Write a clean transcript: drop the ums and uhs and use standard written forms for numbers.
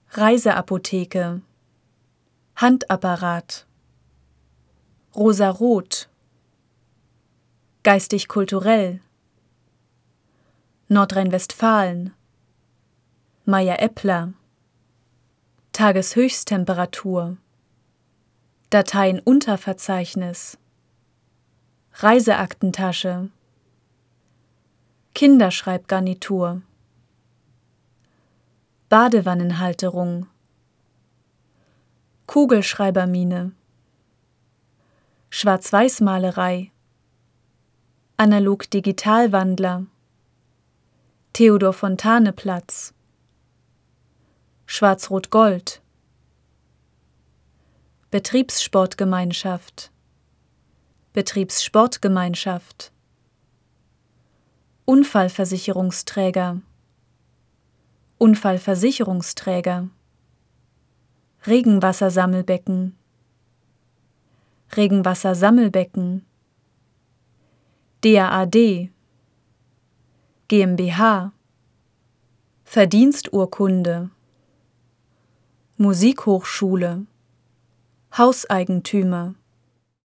Reiseapotheke, Handapparat, Rosarot, geistig-kulturell, Nordrhein-Westfalen, Meyer-Eppler, Tageshöchsttemperatur, Dateienunterverzeichnis, Reiseaktentasche, Kinderschreibgarnitur, Badewannenhalterung, Kugelschreibermine, Schwarz-Weiß-Malerei, Analog-Digital-Wandler, Theodor-Fontane-Platz, Schwarz-Rot-Gold, Betriebssportgemeinschaft, Betriebssportgemeinschaft, Unfallversicherungsträger, Unfallversicherungsträger, Regenwassersammelbecken, Regenwassersammelbecken, DAAD, GmbH, Verdiensturkunde, Musikhochschule, Hauseigentümer,